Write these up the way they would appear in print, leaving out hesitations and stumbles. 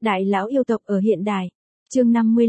Đại lão yêu tộc ở hiện đại. Chương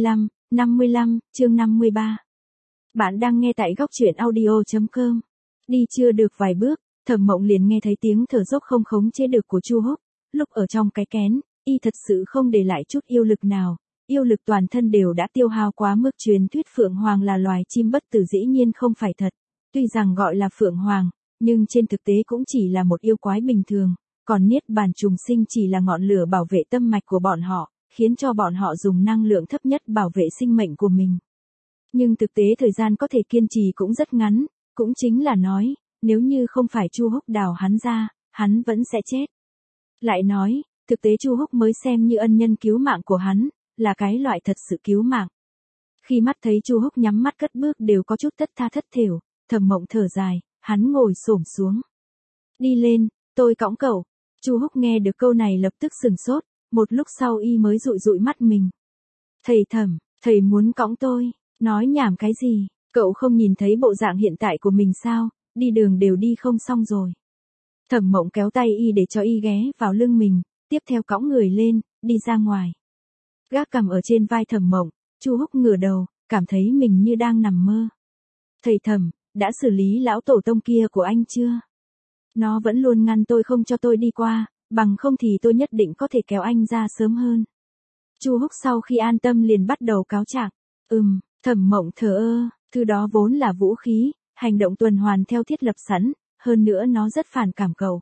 55, chương 53. Bạn đang nghe tại góc truyện audio.com. Đi chưa được vài bước, Thẩm Mộng liền nghe thấy tiếng thở dốc không khống chế được của Chu Húc. Lúc ở trong cái kén, y thật sự không để lại chút yêu lực nào, yêu lực toàn thân đều đã tiêu hao quá mức. Truyền thuyết Phượng Hoàng là loài chim bất tử dĩ nhiên không phải thật. Tuy rằng gọi là Phượng Hoàng, nhưng trên thực tế cũng chỉ là một yêu quái bình thường, còn Niết Bàn trùng sinh chỉ là ngọn lửa bảo vệ tâm mạch của bọn họ, khiến cho bọn họ dùng năng lượng thấp nhất bảo vệ sinh mệnh của mình. Nhưng thực tế thời gian có thể kiên trì cũng rất ngắn, cũng chính là nói, nếu như không phải Chu Húc đào hắn ra, hắn vẫn sẽ chết. Lại nói, thực tế Chu Húc mới xem như ân nhân cứu mạng của hắn, là cái loại thật sự cứu mạng. Khi mắt thấy Chu Húc nhắm mắt cất bước đều có chút thất tha thất thểu, Thẩm Mộng thở dài, hắn ngồi xổm xuống. Đi lên, tôi cõng cậu. Chu Húc nghe được câu này lập tức sửng sốt, một lúc sau y mới dụi dụi mắt mình. Thầy Thẩm, thầy muốn cõng tôi, nói nhảm cái gì, cậu không nhìn thấy bộ dạng hiện tại của mình sao, đi đường đều đi không xong rồi. Thẩm Mộng kéo tay y để cho y ghé vào lưng mình, tiếp theo cõng người lên, đi ra ngoài. Gác cằm ở trên vai Thẩm Mộng, Chu Húc ngửa đầu, cảm thấy mình như đang nằm mơ. Thầy Thẩm, đã xử lý lão tổ tông kia của anh chưa? Nó vẫn luôn ngăn tôi không cho tôi đi qua, bằng không thì tôi nhất định có thể kéo anh ra sớm hơn. Chu Húc sau khi an tâm liền bắt đầu cáo trạng. Thẩm Mộng thờ ơ, thứ đó vốn là vũ khí, hành động tuần hoàn theo thiết lập sẵn, hơn nữa nó rất phản cảm cậu.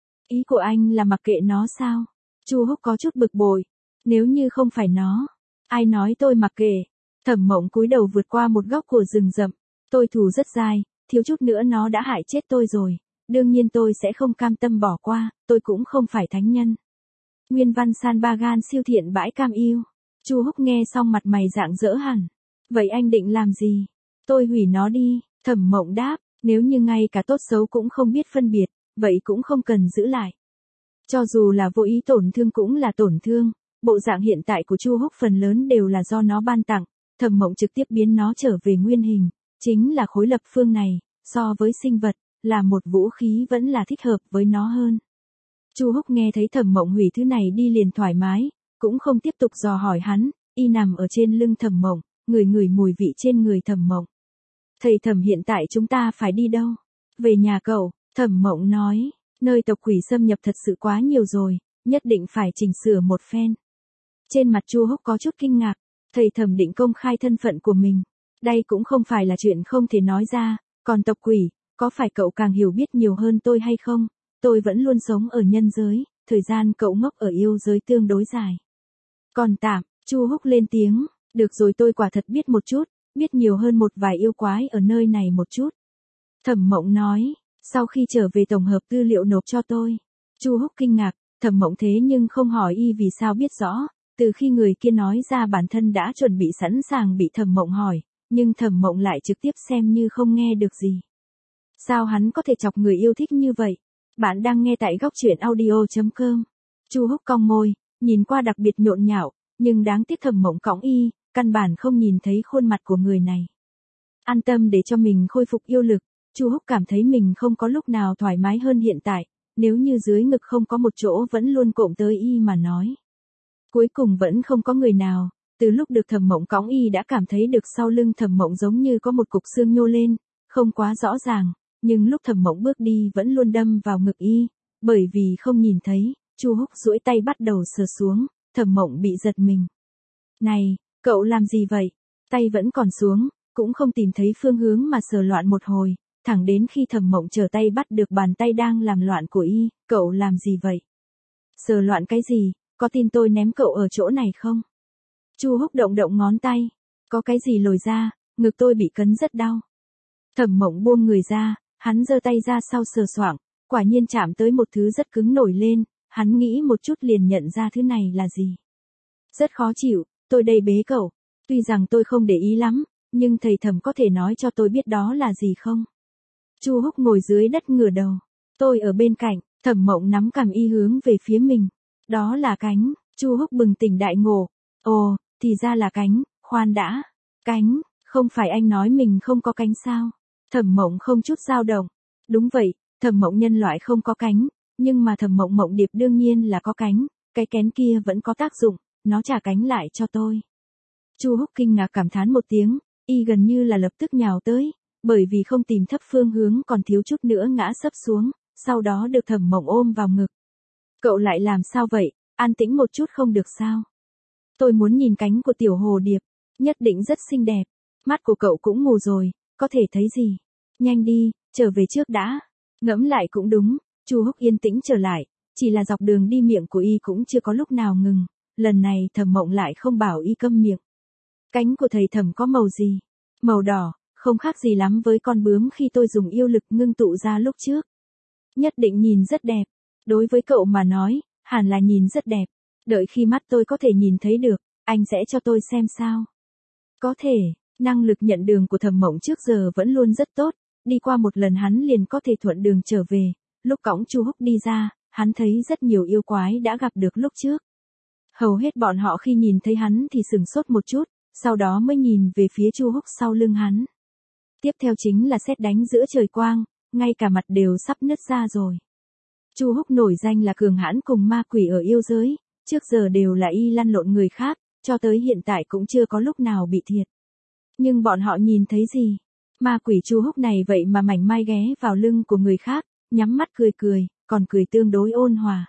Ý của anh là mặc kệ nó sao? Chu Húc có chút bực bội. Nếu như không phải nó, ai nói tôi mặc kệ? Thẩm Mộng cúi đầu vượt qua một góc của rừng rậm. Tôi thù rất dài, thiếu chút nữa nó đã hại chết tôi rồi. Đương nhiên tôi sẽ không cam tâm bỏ qua, tôi cũng không phải thánh nhân. Nguyên văn san ba gan siêu thiện bãi cam yêu. Chu Húc nghe xong mặt mày rạng rỡ hẳn. Vậy anh định làm gì? Tôi hủy nó đi. Thẩm Mộng đáp, nếu như ngay cả tốt xấu cũng không biết phân biệt, vậy cũng không cần giữ lại. Cho dù là vô ý tổn thương cũng là tổn thương, bộ dạng hiện tại của Chu Húc phần lớn đều là do nó ban tặng, Thẩm Mộng trực tiếp biến nó trở về nguyên hình, chính là khối lập phương này, so với sinh vật, là một vũ khí vẫn là thích hợp với nó hơn. Chu Húc nghe thấy Thẩm Mộng hủy thứ này đi liền thoải mái, cũng không tiếp tục dò hỏi hắn, y nằm ở trên lưng Thẩm Mộng, ngửi ngửi mùi vị trên người Thẩm Mộng. Thầy Thẩm, hiện tại chúng ta phải đi đâu? Về nhà cậu. Thẩm Mộng nói, nơi tộc quỷ xâm nhập thật sự quá nhiều rồi, nhất định phải chỉnh sửa một phen. Trên mặt Chu Húc có chút kinh ngạc, thầy Thẩm định công khai thân phận của mình. Đây cũng không phải là chuyện không thể nói ra, còn tộc quỷ, có phải cậu càng hiểu biết nhiều hơn tôi hay không? Tôi vẫn luôn sống ở nhân giới, thời gian cậu ngốc ở yêu giới tương đối dài. Còn tạm, Chu Húc lên tiếng, được rồi, tôi quả thật biết một chút, biết nhiều hơn một vài yêu quái ở nơi này một chút. Thẩm Mộng nói, sau khi trở về tổng hợp tư liệu nộp cho tôi. Chu Húc kinh ngạc, Thẩm Mộng thế nhưng không hỏi y vì sao biết rõ, từ khi người kia nói ra bản thân đã chuẩn bị sẵn sàng bị Thẩm Mộng hỏi, nhưng Thẩm Mộng lại trực tiếp xem như không nghe được gì. Sao hắn có thể chọc người yêu thích như vậy? Bạn đang nghe tại góc truyện audio.com. Chu Húc cong môi, nhìn qua đặc biệt nhộn nhạo, nhưng đáng tiếc Thẩm Mộng cõng y, căn bản không nhìn thấy khuôn mặt của người này. An tâm để cho mình khôi phục yêu lực, Chu Húc cảm thấy mình không có lúc nào thoải mái hơn hiện tại, nếu như dưới ngực không có một chỗ vẫn luôn cộm tới y mà nói. Cuối cùng vẫn không có người nào, từ lúc được Thẩm Mộng cõng y đã cảm thấy được sau lưng Thẩm Mộng giống như có một cục xương nhô lên, không quá rõ ràng, nhưng lúc Thẩm Mộng bước đi vẫn luôn đâm vào ngực y, bởi vì không nhìn thấy, Chu Húc duỗi tay bắt đầu sờ xuống, Thẩm Mộng bị giật mình. Này, cậu làm gì vậy? Tay vẫn còn xuống, cũng không tìm thấy phương hướng mà sờ loạn một hồi, thẳng đến khi Thẩm Mộng trở tay bắt được bàn tay đang làm loạn của y, cậu làm gì vậy? Sờ loạn cái gì, có tin tôi ném cậu ở chỗ này không? Chu Húc động động ngón tay, có cái gì lồi ra, ngực tôi bị cấn rất đau. Thẩm Mộng buông người ra, hắn giơ tay ra sau sờ soạng, quả nhiên chạm tới một thứ rất cứng nổi lên, hắn nghĩ một chút liền nhận ra thứ này là gì. Rất khó chịu, tôi đây bế cậu, tuy rằng tôi không để ý lắm, nhưng thầy Thẩm có thể nói cho tôi biết đó là gì không? Chu Húc ngồi dưới đất ngửa đầu, tôi ở bên cạnh, Thẩm Mộng nắm cằm y hướng về phía mình, đó là cánh. Chu Húc bừng tỉnh đại ngộ, ồ, thì ra là cánh, khoan đã, cánh, không phải anh nói mình không có cánh sao? Thẩm Mộng không chút dao động, đúng vậy, Thẩm Mộng nhân loại không có cánh, nhưng mà Thẩm Mộng Mộng Điệp đương nhiên là có cánh, cái kén kia vẫn có tác dụng, nó trả cánh lại cho tôi. Chu Húc kinh ngạc cảm thán một tiếng, y gần như là lập tức nhào tới, bởi vì không tìm thấp phương hướng còn thiếu chút nữa ngã sấp xuống, sau đó được Thẩm Mộng ôm vào ngực. Cậu lại làm sao vậy, an tĩnh một chút không được sao? Tôi muốn nhìn cánh của tiểu hồ điệp, nhất định rất xinh đẹp. Mắt của cậu cũng mù rồi, có thể thấy gì? Nhanh đi, trở về trước đã. Ngẫm lại cũng đúng, Chu Húc yên tĩnh trở lại, chỉ là dọc đường đi miệng của y cũng chưa có lúc nào ngừng, lần này Thẩm Mộng lại không bảo y câm miệng. Cánh của thầy Thẩm có màu gì? Màu đỏ, không khác gì lắm với con bướm khi tôi dùng yêu lực ngưng tụ ra lúc trước. Nhất định nhìn rất đẹp. Đối với cậu mà nói, hẳn là nhìn rất đẹp. Đợi khi mắt tôi có thể nhìn thấy được, anh sẽ cho tôi xem sao. Có thể, năng lực nhận đường của Thẩm Mộng trước giờ vẫn luôn rất tốt, đi qua một lần hắn liền có thể thuận đường trở về. Lúc cõng Chu Húc đi ra, hắn thấy rất nhiều yêu quái đã gặp được lúc trước. Hầu hết bọn họ khi nhìn thấy hắn thì sửng sốt một chút, sau đó mới nhìn về phía Chu Húc sau lưng hắn. Tiếp theo chính là sét đánh giữa trời quang, ngay cả mặt đều sắp nứt ra rồi. Chu Húc nổi danh là cường hãn cùng ma quỷ ở yêu giới, trước giờ đều là y lăn lộn người khác, cho tới hiện tại cũng chưa có lúc nào bị thiệt. Nhưng bọn họ nhìn thấy gì? Ma quỷ Chu Húc này vậy mà mảnh mai ghé vào lưng của người khác, nhắm mắt cười cười, còn cười tương đối ôn hòa.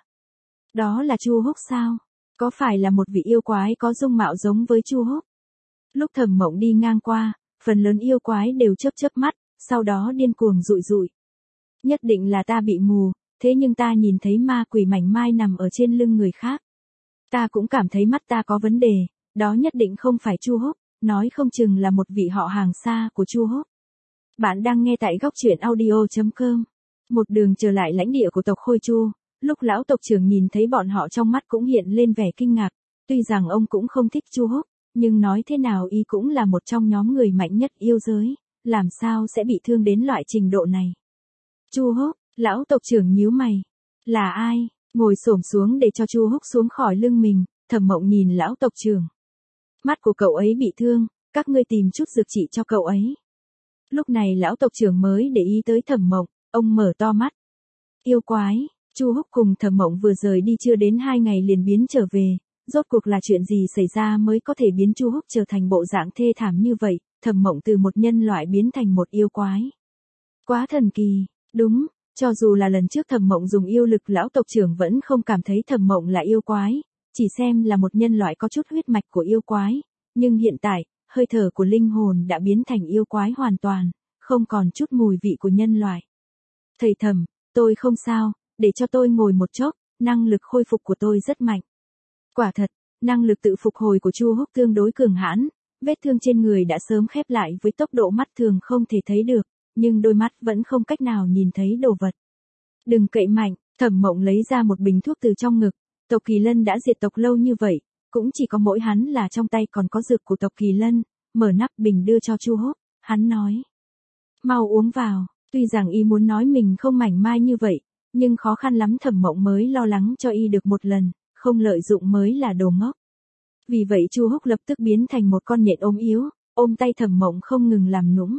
Đó là Chu Húc sao? Có phải là một vị yêu quái có dung mạo giống với Chu Húc? Lúc Thẩm Mộng đi ngang qua, phần lớn yêu quái đều chớp chớp mắt, sau đó điên cuồng rụi rụi. Nhất định là ta bị mù, thế nhưng ta nhìn thấy ma quỷ mảnh mai nằm ở trên lưng người khác. Ta cũng cảm thấy mắt ta có vấn đề, đó nhất định không phải Chu Húc, nói không chừng là một vị họ hàng xa của Chu Húc. Bạn đang nghe tại góc truyện audio.com. Một đường trở lại lãnh địa của tộc Khôi Chu, lúc lão tộc trưởng nhìn thấy bọn họ trong mắt cũng hiện lên vẻ kinh ngạc, tuy rằng ông cũng không thích Chu Húc, nhưng nói thế nào y cũng là một trong nhóm người mạnh nhất yêu giới, làm sao sẽ bị thương đến loại trình độ này. Chu Húc, lão tộc trưởng nhíu mày. Là ai? Ngồi xổm xuống để cho Chu Húc xuống khỏi lưng mình, Thẩm Mộng nhìn lão tộc trưởng. Mắt của cậu ấy bị thương, các ngươi tìm chút dược trị cho cậu ấy. Lúc này lão tộc trưởng mới để ý tới Thẩm Mộng, ông mở to mắt. Yêu quái, Chu Húc cùng Thẩm Mộng vừa rời đi chưa đến 2 ngày liền biến trở về, rốt cuộc là chuyện gì xảy ra mới có thể biến Chu Húc trở thành bộ dạng thê thảm như vậy, Thẩm Mộng từ một nhân loại biến thành một yêu quái. Quá thần kỳ, đúng, cho dù là lần trước Thẩm Mộng dùng yêu lực lão tộc trưởng vẫn không cảm thấy Thẩm Mộng là yêu quái, chỉ xem là một nhân loại có chút huyết mạch của yêu quái, nhưng hiện tại, hơi thở của linh hồn đã biến thành yêu quái hoàn toàn, không còn chút mùi vị của nhân loại. Thầy Thẩm, tôi không sao, để cho tôi ngồi một chốc, năng lực khôi phục của tôi rất mạnh. Quả thật, năng lực tự phục hồi của Chu Húc tương đối cường hãn, vết thương trên người đã sớm khép lại với tốc độ mắt thường không thể thấy được, nhưng đôi mắt vẫn không cách nào nhìn thấy đồ vật. Đừng cậy mạnh, Thẩm Mộng lấy ra một bình thuốc từ trong ngực, tộc Kỳ Lân đã diệt tộc lâu như vậy, cũng chỉ có mỗi hắn là trong tay còn có dược của tộc Kỳ Lân, mở nắp bình đưa cho Chu Húc, hắn nói. Mau uống vào, tuy rằng y muốn nói mình không mảnh mai như vậy, nhưng khó khăn lắm Thẩm Mộng mới lo lắng cho y được một lần, không lợi dụng mới là đồ ngốc. Vì vậy Chu Húc lập tức biến thành một con nhện ốm yếu, ôm tay Thẩm Mộng không ngừng làm nũng.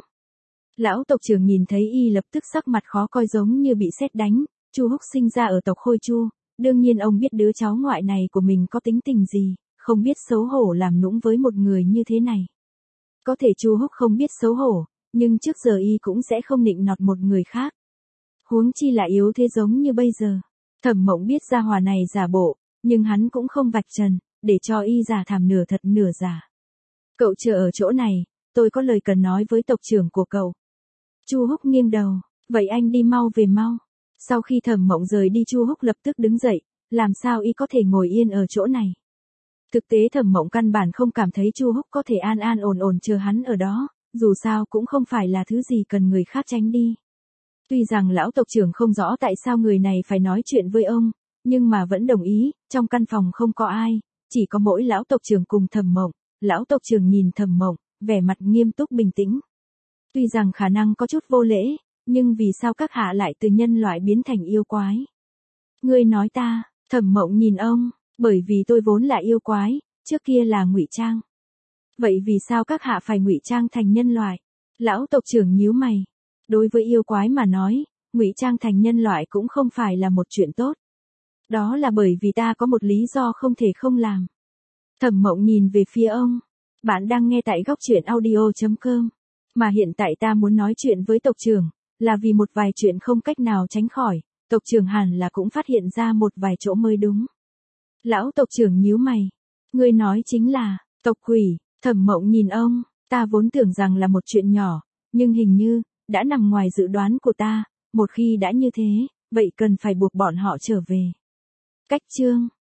Lão tộc trưởng nhìn thấy y lập tức sắc mặt khó coi giống như bị sét đánh, Chu Húc sinh ra ở tộc Khôi Chu, đương nhiên ông biết đứa cháu ngoại này của mình có tính tình gì, không biết xấu hổ làm nũng với một người như thế này. Có thể Chu Húc không biết xấu hổ, nhưng trước giờ y cũng sẽ không nịnh nọt một người khác. Huống chi là yếu thế giống như bây giờ. Thẩm Mộng biết gia hỏa này giả bộ, nhưng hắn cũng không vạch trần, để cho y giả thảm nửa thật nửa giả. Cậu chờ ở chỗ này, tôi có lời cần nói với tộc trưởng của cậu. Chu Húc nghiêng đầu, vậy anh đi mau về mau. Sau khi Thẩm Mộng rời đi Chu Húc lập tức đứng dậy, làm sao y có thể ngồi yên ở chỗ này. Thực tế Thẩm Mộng căn bản không cảm thấy Chu Húc có thể an an ổn ổn chờ hắn ở đó, dù sao cũng không phải là thứ gì cần người khác tránh đi. Tuy rằng lão tộc trưởng không rõ tại sao người này phải nói chuyện với ông, nhưng mà vẫn đồng ý, trong căn phòng không có ai, chỉ có mỗi lão tộc trưởng cùng Thẩm Mộng. Lão tộc trưởng nhìn Thẩm Mộng, vẻ mặt nghiêm túc bình tĩnh. Tuy rằng khả năng có chút vô lễ, nhưng vì sao các hạ lại từ nhân loại biến thành yêu quái? Ngươi nói ta, Thẩm Mộng nhìn ông, bởi vì tôi vốn là yêu quái, trước kia là ngụy trang. Vậy vì sao các hạ phải ngụy trang thành nhân loại? Lão tộc trưởng nhíu mày. Đối với yêu quái mà nói, ngụy trang thành nhân loại cũng không phải là một chuyện tốt. Đó là bởi vì ta có một lý do không thể không làm. Thẩm Mộng nhìn về phía ông. Bạn đang nghe tại góc truyện audio.com. Mà hiện tại ta muốn nói chuyện với tộc trưởng, là vì một vài chuyện không cách nào tránh khỏi, tộc trưởng hẳn là cũng phát hiện ra một vài chỗ mới đúng. Lão tộc trưởng nhíu mày. Ngươi nói chính là, tộc quỷ. Thẩm Mộng nhìn ông, ta vốn tưởng rằng là một chuyện nhỏ, nhưng hình như, đã nằm ngoài dự đoán của ta, một khi đã như thế, vậy cần phải buộc bọn họ trở về. Cách chương